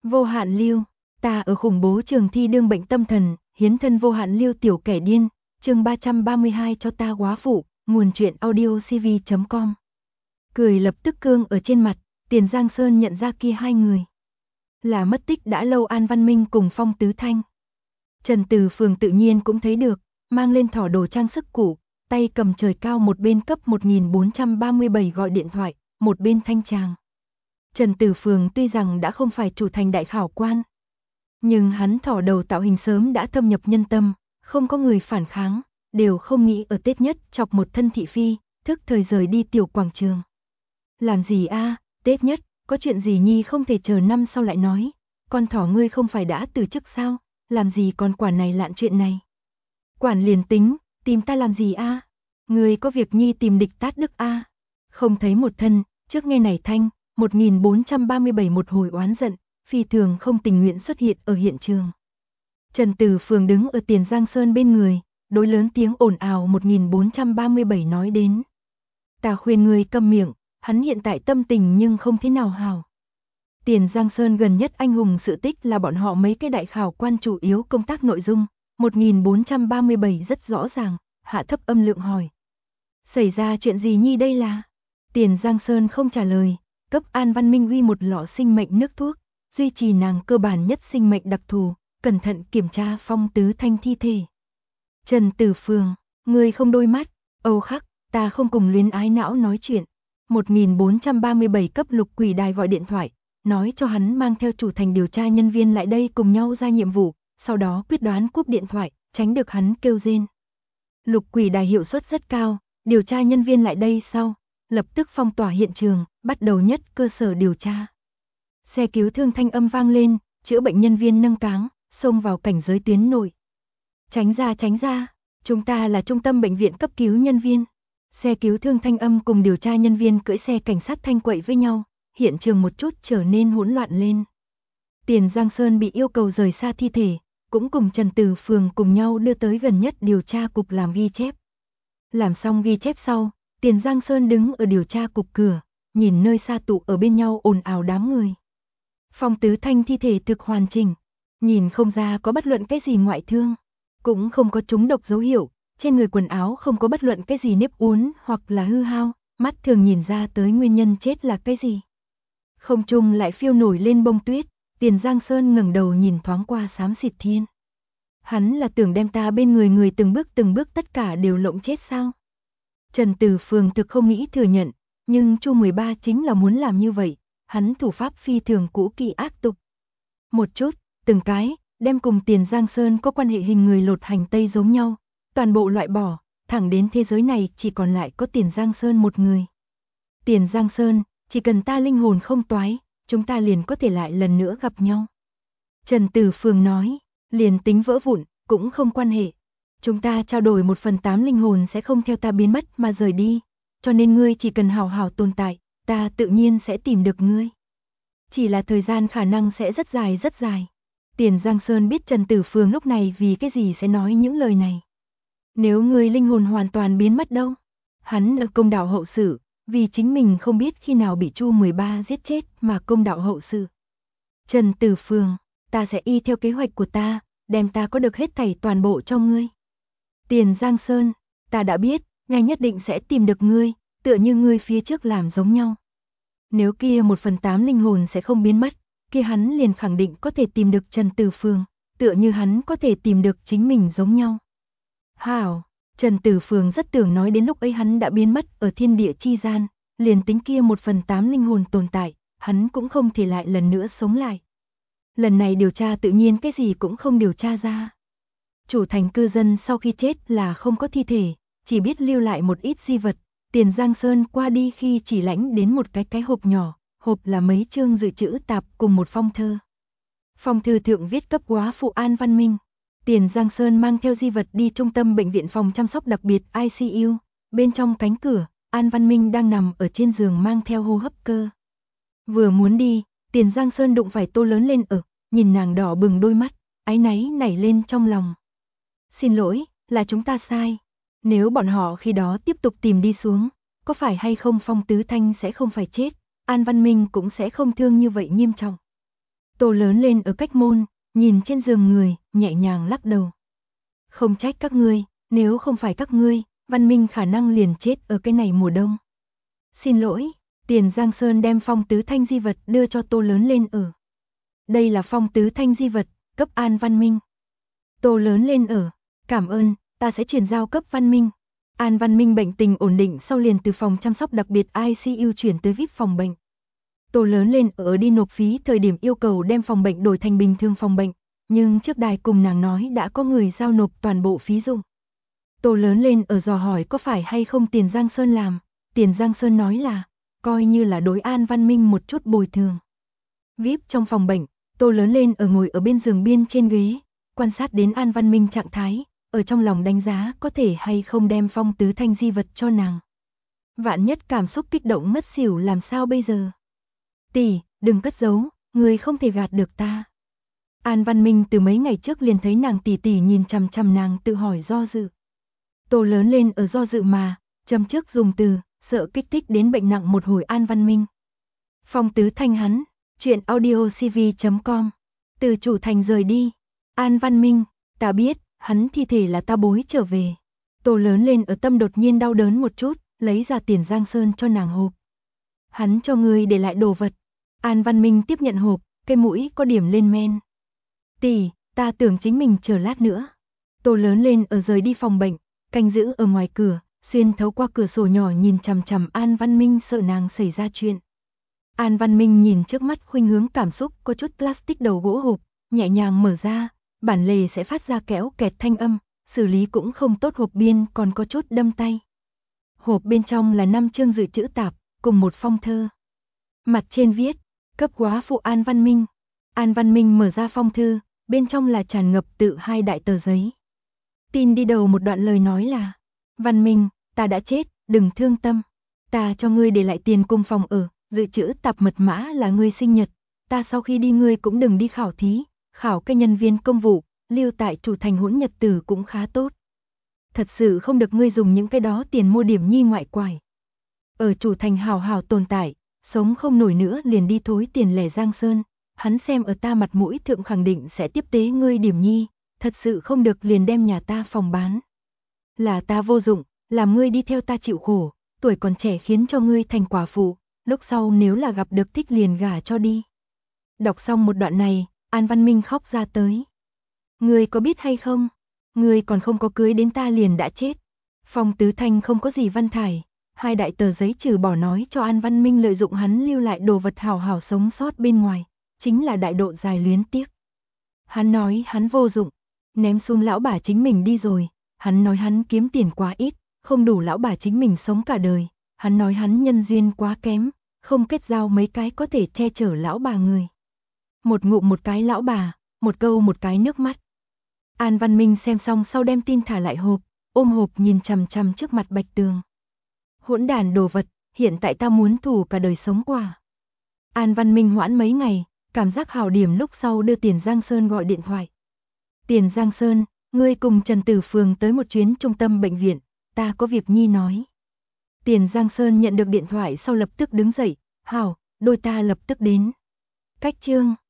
Vô Hạn Lưu, ta ở khủng bố trường thi đương bệnh tâm thần, hiến thân vô hạn lưu tiểu kẻ điên, chương 332 cho ta quá phụ, nguồn truyện audio cv.com. Cười lập tức cương ở trên mặt, Tiền Giang Sơn nhận ra kia hai người. Là mất tích đã lâu An Văn Minh cùng Phong Tứ Thanh. Trần Từ Phường tự nhiên cũng thấy được, mang lên thỏ đồ trang sức cũ, tay cầm trời cao một bên cấp 1437 gọi điện thoại, một bên thanh tràng. Trần Từ Phường tuy rằng đã không phải chủ thành đại khảo quan, nhưng hắn thỏ đầu tạo hình sớm đã thâm nhập nhân tâm, không có người phản kháng, đều không nghĩ ở Tết nhất chọc một thân thị phi, thức thời rời đi tiểu quảng trường. Làm gì a, Tết nhất, có chuyện gì nhi không thể chờ năm sau lại nói, con thỏ ngươi không phải đã từ chức sao, làm gì còn quản này lạn chuyện này. Quản liền tính, tìm ta làm gì a? Ngươi có việc nhi tìm địch tát đức a? Không thấy một thân, trước nghe này thanh, 1437 một hồi oán giận, phi thường không tình nguyện xuất hiện ở hiện trường. Trần Từ Phường đứng ở Tiền Giang Sơn bên người, đối lớn tiếng ồn ào 1437 nói đến. Ta khuyên ngươi câm miệng, hắn hiện tại tâm tình nhưng không thế nào hào. Tiền Giang Sơn gần nhất anh hùng sự tích là bọn họ mấy cái đại khảo quan chủ yếu công tác nội dung, 1437 rất rõ ràng, hạ thấp âm lượng hỏi. Xảy ra chuyện gì nhi đây là? Tiền Giang Sơn không trả lời, cấp An Văn Minh uy một lọ sinh mệnh nước thuốc, duy trì nàng cơ bản nhất sinh mệnh đặc thù, cẩn thận kiểm tra Phong Tứ Thanh thi thể. Trần Từ Phường, ngươi không đôi mắt, âu khắc, ta không cùng luyến ái não nói chuyện. 1437 cấp Lục Quỷ Đài gọi điện thoại, nói cho hắn mang theo chủ thành điều tra nhân viên lại đây cùng nhau ra nhiệm vụ, sau đó quyết đoán cúp điện thoại, tránh được hắn kêu rên. Lục Quỷ Đài hiệu suất rất cao, điều tra nhân viên lại đây sau, lập tức phong tỏa hiện trường, bắt đầu nhất cơ sở điều tra. Xe cứu thương thanh âm vang lên, chữa bệnh nhân viên nâng cáng, xông vào cảnh giới tuyến nội. Tránh ra, chúng ta là trung tâm bệnh viện cấp cứu nhân viên. Xe cứu thương thanh âm cùng điều tra nhân viên cưỡi xe cảnh sát thanh quậy với nhau, hiện trường một chút trở nên hỗn loạn lên. Tiền Giang Sơn bị yêu cầu rời xa thi thể, cũng cùng Trần Từ Phường cùng nhau đưa tới gần nhất điều tra cục làm ghi chép. Làm xong ghi chép sau, Tiền Giang Sơn đứng ở điều tra cục cửa, nhìn nơi xa tụ ở bên nhau ồn ào đám người. Phong Tứ Thanh thi thể thực hoàn chỉnh, nhìn không ra có bất luận cái gì ngoại thương, cũng không có trúng độc dấu hiệu, trên người quần áo không có bất luận cái gì nếp uốn hoặc là hư hao, mắt thường nhìn ra tới nguyên nhân chết là cái gì. Không trung lại phiêu nổi lên bông tuyết, Tiền Giang Sơn ngẩng đầu nhìn thoáng qua xám xịt thiên. Hắn là tưởng đem ta bên người từng bước tất cả đều lộng chết sao? Trần Từ Phường thực không nghĩ thừa nhận, nhưng Chu 13 chính là muốn làm như vậy, hắn thủ pháp phi thường cũ kỹ ác tục. Một chút, từng cái, đem cùng Tiền Giang Sơn có quan hệ hình người lột hành tây giống nhau, toàn bộ loại bỏ, thẳng đến thế giới này chỉ còn lại có Tiền Giang Sơn một người. Tiền Giang Sơn, chỉ cần ta linh hồn không toái, chúng ta liền có thể lại lần nữa gặp nhau. Trần Từ Phường nói, liền tính vỡ vụn, cũng không quan hệ. Chúng ta trao đổi 1/8 linh hồn sẽ không theo ta biến mất mà rời đi, cho nên ngươi chỉ cần hào hào tồn tại, ta tự nhiên sẽ tìm được ngươi. Chỉ là thời gian khả năng sẽ rất dài rất dài. Tiền Giang Sơn biết Trần Tử Phường lúc này vì cái gì sẽ nói những lời này. Nếu ngươi linh hồn hoàn toàn biến mất đâu? Hắn ở công đạo hậu sự, vì chính mình không biết khi nào bị Chu 13 giết chết mà công đạo hậu sự. Trần Tử Phường, ta sẽ y theo kế hoạch của ta, đem ta có được hết thảy toàn bộ cho ngươi. Tiền Giang Sơn, ta đã biết, ngài nhất định sẽ tìm được ngươi, tựa như ngươi phía trước làm giống nhau. Nếu kia 1/8 linh hồn sẽ không biến mất, kia hắn liền khẳng định có thể tìm được Trần Từ Phường, tựa như hắn có thể tìm được chính mình giống nhau. Hảo, Trần Từ Phường rất tưởng nói đến lúc ấy hắn đã biến mất ở thiên địa chi gian, liền tính kia 1/8 linh hồn tồn tại, hắn cũng không thể lại lần nữa sống lại. Lần này điều tra tự nhiên cái gì cũng không điều tra ra. Chủ thành cư dân sau khi chết là không có thi thể, chỉ biết lưu lại một ít di vật. Tiền Giang Sơn qua đi khi chỉ lãnh đến một cái hộp nhỏ, hộp là mấy chương dự trữ tạp cùng một phong thơ. Phong thư thượng viết cấp quá phụ An Văn Minh. Tiền Giang Sơn mang theo di vật đi trung tâm bệnh viện phòng chăm sóc đặc biệt ICU, bên trong cánh cửa, An Văn Minh đang nằm ở trên giường mang theo hô hấp cơ. Vừa muốn đi, Tiền Giang Sơn đụng phải Tô Lớn lên nhìn nàng đỏ bừng đôi mắt, áy náy nảy lên trong lòng. Xin lỗi, là chúng ta sai. Nếu bọn họ khi đó tiếp tục tìm đi xuống, có phải hay không Phong Tứ Thanh sẽ không phải chết, An Văn Minh cũng sẽ không thương như vậy nghiêm trọng. Tô lớn lên ở cách môn, nhìn trên giường người, nhẹ nhàng lắc đầu. Không trách các ngươi, nếu không phải các ngươi, Văn Minh khả năng liền chết ở cái này mùa đông. Xin lỗi, Tiền Giang Sơn đem phong tứ thanh di vật đưa cho Tô lớn lên ở. Đây là phong tứ thanh di vật, cấp An Văn Minh. Tô lớn lên ở, cảm ơn, ta sẽ chuyển giao cấp Văn Minh. An Văn Minh bệnh tình ổn định sau liền từ phòng chăm sóc đặc biệt ICU chuyển tới VIP phòng bệnh. Tô lớn lên ở đi nộp phí thời điểm yêu cầu đem phòng bệnh đổi thành bình thường phòng bệnh, nhưng trước đài cùng nàng nói đã có người giao nộp toàn bộ phí dụng. Tô lớn lên ở dò hỏi có phải hay không Tiền Giang Sơn làm, Tiền Giang Sơn nói là, coi như là đối An Văn Minh một chút bồi thường. VIP trong phòng bệnh, Tô lớn lên ở ngồi ở bên giường biên trên ghế, quan sát đến An Văn Minh trạng thái, ở trong lòng đánh giá có thể hay không đem phong tứ thanh di vật cho nàng. Vạn nhất cảm xúc kích động mất xỉu làm sao bây giờ? Tỷ, đừng cất giấu, người không thể gạt được ta. An Văn Minh từ mấy ngày trước liền thấy nàng tỷ tỷ nhìn chằm chằm nàng tự hỏi do dự. Tô lớn lên ở do dự mà, châm trước dùng từ, sợ kích thích đến bệnh nặng một hồi An Văn Minh. Phong tứ thanh hắn, chuyện audiocv.com, từ chủ thành rời đi. An Văn Minh, ta biết, hắn thi thể là ta bối trở về. Tô lớn lên ở tâm đột nhiên đau đớn một chút, lấy ra Tiền Giang Sơn cho nàng hộp. Hắn cho ngươi để lại đồ vật. An Văn Minh tiếp nhận hộp, cái mũi có điểm lên men. Tỷ, ta tưởng chính mình chờ lát nữa. Tô lớn lên ở rời đi phòng bệnh, canh giữ ở ngoài cửa, xuyên thấu qua cửa sổ nhỏ nhìn chằm chằm An Văn Minh sợ nàng xảy ra chuyện. An Văn Minh nhìn trước mắt khuynh hướng cảm xúc có chút plastic đầu gỗ hộp, nhẹ nhàng mở ra, bản lề sẽ phát ra kéo kẹt thanh âm, xử lý cũng không tốt, hộp biên còn có chút đâm tay. Hộp bên trong là 5 chương dự trữ tạp, cùng một phong thơ. Mặt trên viết, cấp quá phụ An Văn Minh. An Văn Minh mở ra phong thư, bên trong là tràn ngập tự 2 đại tờ giấy. Tin đi đầu một đoạn lời nói là, Văn Minh, ta đã chết, đừng thương tâm. Ta cho ngươi để lại tiền cùng phòng ở, dự trữ tạp mật mã là ngươi sinh nhật. Ta sau khi đi ngươi cũng đừng đi khảo thí, khảo cái nhân viên công vụ, lưu tại chủ thành hỗn nhật tử cũng khá tốt. Thật sự không được ngươi dùng những cái đó tiền mua điểm nhi ngoại quải. Ở chủ thành hào hào tồn tại, sống không nổi nữa liền đi thối tiền lẻ Giang Sơn, hắn xem ở ta mặt mũi thượng khẳng định sẽ tiếp tế ngươi điểm nhi, thật sự không được liền đem nhà ta phòng bán. Là ta vô dụng, làm ngươi đi theo ta chịu khổ, tuổi còn trẻ khiến cho ngươi thành quả phụ, lúc sau nếu là gặp được thích liền gả cho đi. Đọc xong một đoạn này, An Văn Minh khóc ra tới. Ngươi có biết hay không, ngươi còn không có cưới đến ta liền đã chết. Phong tứ thanh không có gì văn thải, 2 đại tờ giấy trừ bỏ nói cho An Văn Minh lợi dụng hắn lưu lại đồ vật hảo hảo sống sót bên ngoài, chính là đại độ dài luyến tiếc. Hắn nói hắn vô dụng, ném xuống lão bà chính mình đi rồi, hắn nói hắn kiếm tiền quá ít, không đủ lão bà chính mình sống cả đời, hắn nói hắn nhân duyên quá kém, không kết giao mấy cái có thể che chở lão bà người. Một ngụm một cái lão bà, một câu một cái nước mắt. An Văn Minh xem xong sau đem tin thả lại hộp, ôm hộp nhìn chằm chằm trước mặt Bạch Tường. Hỗn đàn đồ vật, hiện tại ta muốn thủ cả đời sống qua. An Văn Minh hoãn mấy ngày, cảm giác hào điểm lúc sau đưa Tiền Giang Sơn gọi điện thoại. Tiền Giang Sơn, ngươi cùng Trần Tử Phường tới một chuyến trung tâm bệnh viện, ta có việc nhi nói. Tiền Giang Sơn nhận được điện thoại sau lập tức đứng dậy, hảo, đôi ta lập tức đến. Cách chương